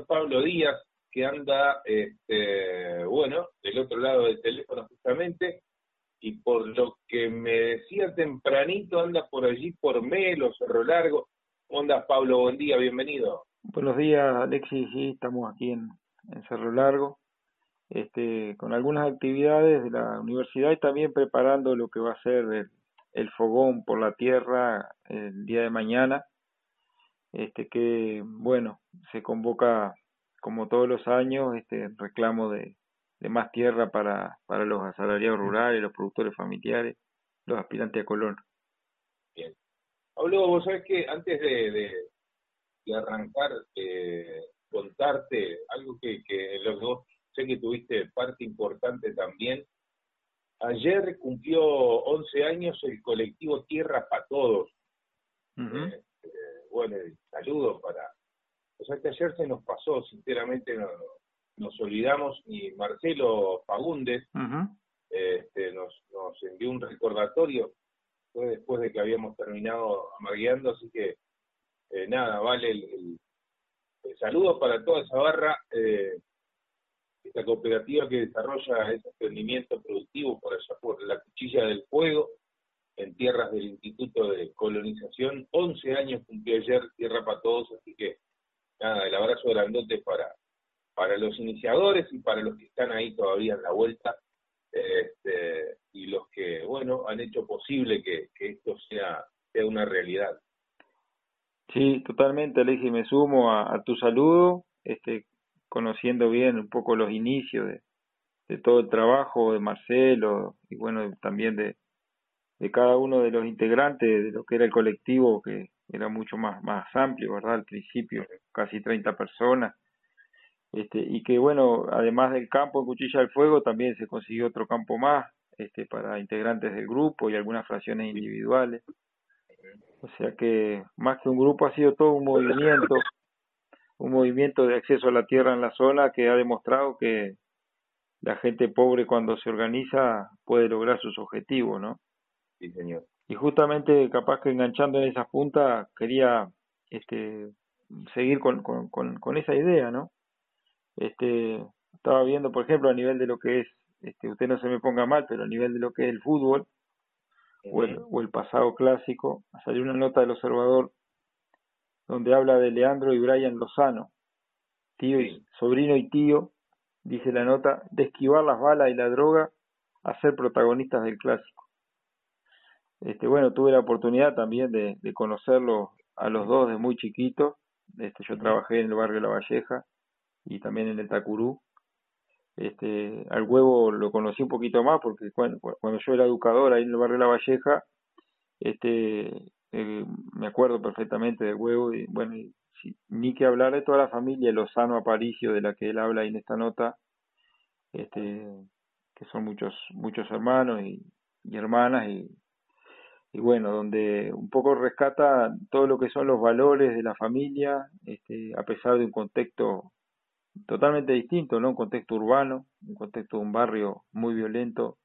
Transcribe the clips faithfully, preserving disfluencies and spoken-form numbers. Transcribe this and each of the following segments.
señor Pablo Díaz, que anda, este, bueno, del otro lado del teléfono justamente, y por lo que me decía tempranito, anda por allí, por Melo, Cerro Largo. ¿Cómo andas, Pablo? Buen día, bienvenido. Buenos días, Alexis. Sí, estamos aquí en, en Cerro Largo, este, con algunas actividades de la universidad y también preparando lo que va a ser el, el fogón por la tierra el día de mañana, este, que, bueno, se convoca como todos los años, este reclamo de, de más tierra para, para los asalariados rurales, los productores familiares, los aspirantes a colono. Bien. Pablo, vos sabés que antes de, de, de arrancar, eh, contarte algo que, que lo que vos sé que tuviste parte importante también. Ayer cumplió once años el colectivo Tierra para Todos. Uh-huh. Eh, eh, bueno, saludos para... O sea que ayer se nos pasó, sinceramente no, nos olvidamos, y Marcelo Fagundes Uh-huh. este, nos, nos envió un recordatorio, fue después de que habíamos terminado amagueando, así que eh, nada, vale el, el, el saludo para toda esa barra, eh, esta cooperativa que desarrolla ese emprendimiento productivo por allá por la Cuchilla del Fuego, en tierras del Instituto de Colonización. once años cumplió ayer Tierra para Todos, así que nada, el abrazo grandote para, para los iniciadores y para los que están ahí todavía en la vuelta, este, y los que, bueno, han hecho posible que, que esto sea, sea una realidad. Sí, totalmente, Alexis, me sumo a, a tu saludo, este, conociendo bien un poco los inicios de, de todo el trabajo de Marcelo y bueno, también de, de cada uno de los integrantes de lo que era el colectivo, que era mucho más, más amplio, ¿verdad? Al principio, casi treinta personas, este, y que bueno, además del campo en Cuchilla del Fuego, también se consiguió otro campo más, este, para integrantes del grupo y algunas fracciones individuales. O sea que más que un grupo ha sido todo un movimiento, un movimiento de acceso a la tierra en la zona que ha demostrado que la gente pobre cuando se organiza puede lograr sus objetivos, ¿no? Sí, señor. Y justamente capaz que enganchando en esa punta quería este seguir con, con, con, con esa idea, ¿no? Este, estaba viendo, por ejemplo, a nivel de lo que es, este, usted no se me ponga mal, pero a nivel de lo que es el fútbol Uh-huh. o, el, o el pasado clásico, salió una nota del Observador donde habla de Leandro y Brian Lozano, tío y Sí. sobrino y tío, dice la nota, de esquivar las balas y la droga a ser protagonistas del clásico. Este, bueno, tuve la oportunidad también de, de conocerlos a los dos de muy chiquitos. Este, yo Uh-huh. trabajé en el barrio La Valleja y también en el Tacurú. Este, al Huevo lo conocí un poquito más porque cuando, cuando yo era educador ahí en el barrio La Valleja, este, eh, me acuerdo perfectamente del Huevo y bueno, y, sí, ni que hablar de toda la familia Lozano Aparicio de la que él habla ahí en esta nota, este, que son muchos muchos hermanos y, y hermanas y, y bueno, donde un poco rescata todo lo que son los valores de la familia, este, a pesar de un contexto totalmente distinto, ¿no? Un contexto urbano, un contexto de un barrio muy violento,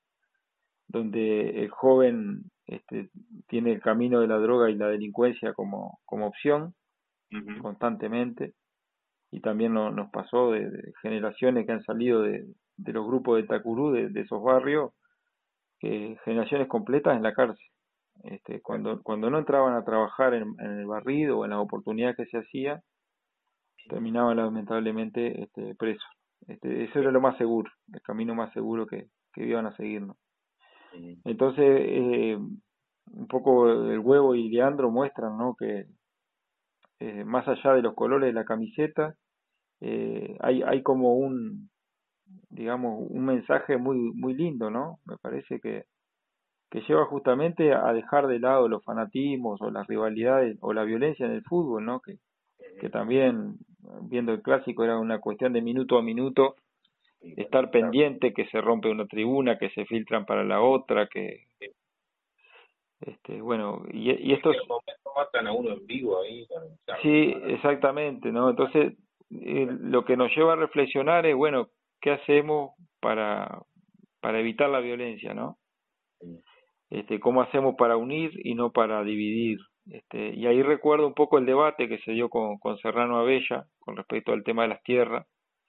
donde el joven este, tiene el camino de la droga y la delincuencia como, como opción Uh-huh. constantemente, y también no, nos pasó de, de generaciones que han salido de, de los grupos de Tacurú, de, de esos barrios, que generaciones completas en la cárcel. Este, cuando, cuando no entraban a trabajar en, en el barrido o en las oportunidades que se hacían, terminaban lamentablemente este, presos. Este, eso era lo más seguro, el camino más seguro que, que iban a seguir, ¿no? Uh-huh. Entonces, eh, un poco el Huevo y Leandro muestran, ¿no? Que eh, más allá de los colores de la camiseta, eh, hay, hay como un, digamos, un mensaje muy, muy lindo, ¿no? Me parece que, que lleva justamente a dejar de lado los fanatismos o las rivalidades o la violencia en el fútbol, ¿no? Que, que también, viendo el clásico, era una cuestión de minuto a minuto, Sí, estar claro. pendiente, que se rompe una tribuna, que se filtran para la otra, que, Sí. este, bueno, y, y En estos, aquel momento matan a uno en vivo ahí. sí, exactamente, ¿no? Entonces, eh, lo que nos lleva a reflexionar es, bueno, ¿qué hacemos para, para evitar la violencia, ¿no? Sí. Este, ¿cómo hacemos para unir y no para dividir? Este, y ahí recuerdo un poco el debate que se dio con, con Serrano Abella con respecto al tema de las tierras,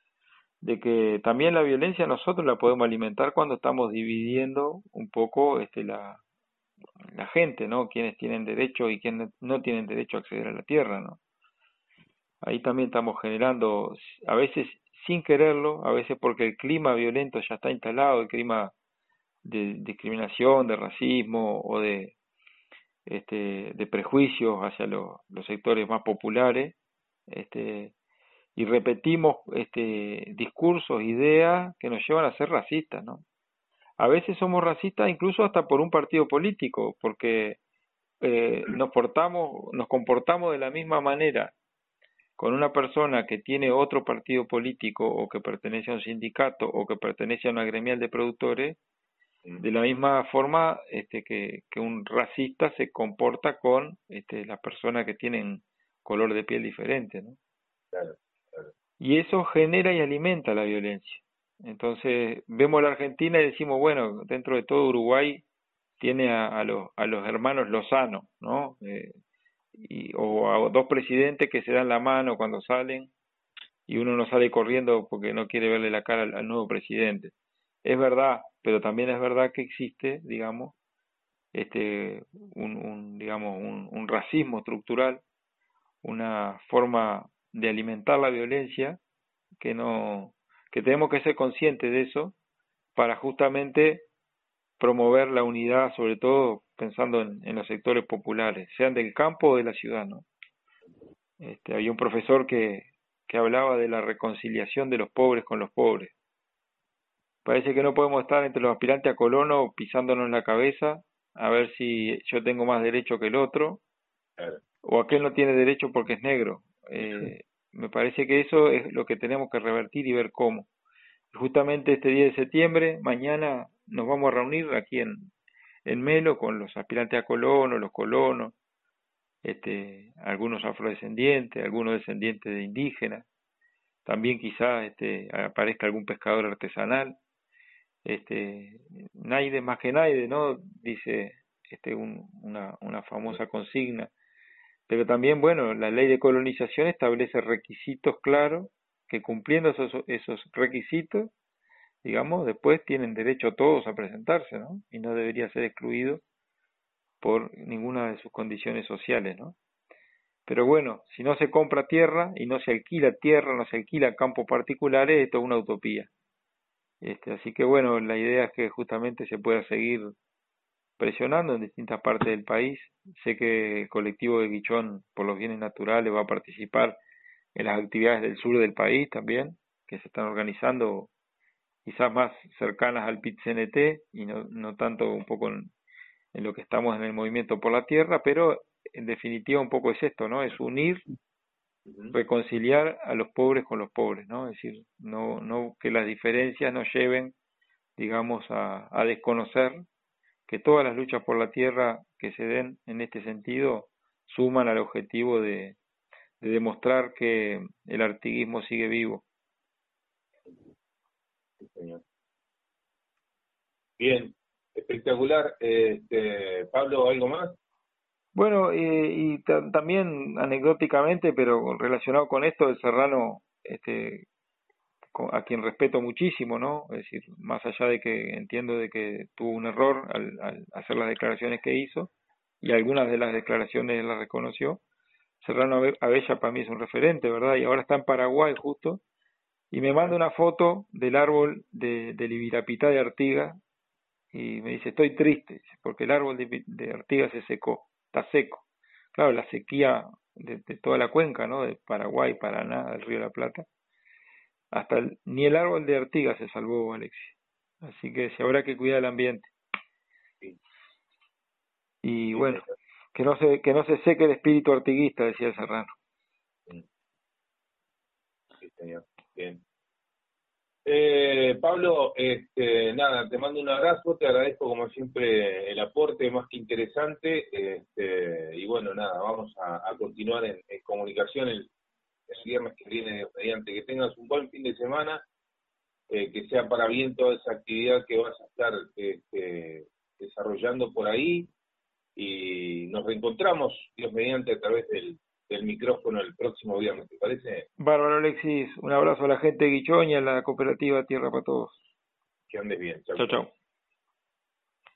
de que también la violencia nosotros la podemos alimentar cuando estamos dividiendo un poco este, la, la gente, ¿no? Quienes tienen derecho y quienes no tienen derecho a acceder a la tierra, ¿no? Ahí también estamos generando, a veces sin quererlo, a veces porque el clima violento ya está instalado, el clima de discriminación, de racismo o de este de prejuicios hacia los, los sectores más populares, este y repetimos este discursos, ideas que nos llevan a ser racistas, ¿no? A veces somos racistas incluso hasta por un partido político, porque eh, nos portamos, nos comportamos de la misma manera con una persona que tiene otro partido político o que pertenece a un sindicato o que pertenece a una gremial de productores, de la misma forma este, que, que un racista se comporta con este, las personas que tienen color de piel diferente, ¿no? Claro, claro. Y eso genera y alimenta la violencia. Entonces vemos la Argentina y decimos, bueno, dentro de todo Uruguay tiene a, a, los, a los hermanos Lozano, ¿no? Eh, y, o a dos presidentes que se dan la mano cuando salen y uno no sale corriendo porque no quiere verle la cara al, al nuevo presidente. Es verdad, pero también es verdad que existe, digamos, este, un, un digamos, un, un racismo estructural, una forma de alimentar la violencia que no, que tenemos que ser conscientes de eso para justamente promover la unidad, sobre todo pensando en, en los sectores populares, sean del campo o de la ciudad, ¿no? Este, había un profesor que, que hablaba de la reconciliación de los pobres con los pobres. Parece que no podemos estar entre los aspirantes a colono pisándonos la cabeza a ver si yo tengo más derecho que el otro, Claro. o aquel no tiene derecho porque es negro. Eh, me parece que eso es lo que tenemos que revertir y ver cómo. Justamente este diez de septiembre, mañana nos vamos a reunir aquí en, en Melo con los aspirantes a colono, los colonos, este, algunos afrodescendientes, algunos descendientes de indígenas, también quizás este, aparezca algún pescador artesanal. Este, Naide más que Naide, ¿no? Dice este, un, una, una famosa consigna. Pero también, bueno, la ley de colonización establece requisitos claros que cumpliendo esos, esos requisitos, digamos, después tienen derecho todos a presentarse, ¿no? Y no debería ser excluido por ninguna de sus condiciones sociales, ¿no? Pero bueno, si no se compra tierra y no se alquila tierra, no se alquila campos particulares, esto es una utopía. Este, así que bueno, la idea es que justamente se pueda seguir presionando en distintas partes del país. Sé que el colectivo de Guichón por los bienes naturales va a participar en las actividades del sur del país también, que se están organizando quizás más cercanas al P I T C N T y no, no tanto un poco en, en lo que estamos en el movimiento por la tierra, pero en definitiva un poco es esto, ¿no? Es unir, reconciliar a los pobres con los pobres, ¿no? Es decir, no, no que las diferencias nos lleven, digamos, a, a desconocer que todas las luchas por la tierra que se den en este sentido suman al objetivo de, de demostrar que el artiguismo sigue vivo. Sí, señor. Bien, espectacular. Este, Pablo, ¿algo más? Bueno, eh, y ta- también anecdóticamente, pero relacionado con esto, el Serrano, este, co- a quien respeto muchísimo, ¿no? Es decir, más allá de que entiendo de que tuvo un error al, al hacer las declaraciones que hizo, y algunas de las declaraciones las reconoció, Serrano Abe- Abella para mí es un referente, ¿verdad? Y ahora está en Paraguay justo, y me manda una foto del árbol de, del Ibirapitá de Artigas, y me dice, estoy triste, porque el árbol de, de Artigas se secó, está seco. Claro, la sequía de, de toda la cuenca, ¿no? De Paraguay, Paraná, del Río de la Plata. Hasta el, ni el árbol de Artigas se salvó, Alexis. Así que se habrá que cuidar el ambiente. Sí, Y sí, bueno, señor. que no se, que no se seque el espíritu artiguista, decía el Serrano. Sí, sí, señor. Bien. Eh, Pablo, este, nada, te mando un abrazo, te agradezco como siempre el aporte más que interesante, este, y bueno, nada, vamos a, a continuar en, en comunicación el, el viernes que viene, mediante que tengas un buen fin de semana, eh, que sea para bien toda esa actividad que vas a estar este, desarrollando por ahí, y nos reencontramos, Dios mediante, a través del, del micrófono el próximo viernes, ¿te parece? Bárbaro, Alexis. Un abrazo a la gente de Guichoña, a la cooperativa Tierra para Todos. Que andes bien. Chau, Chao, chau. chao.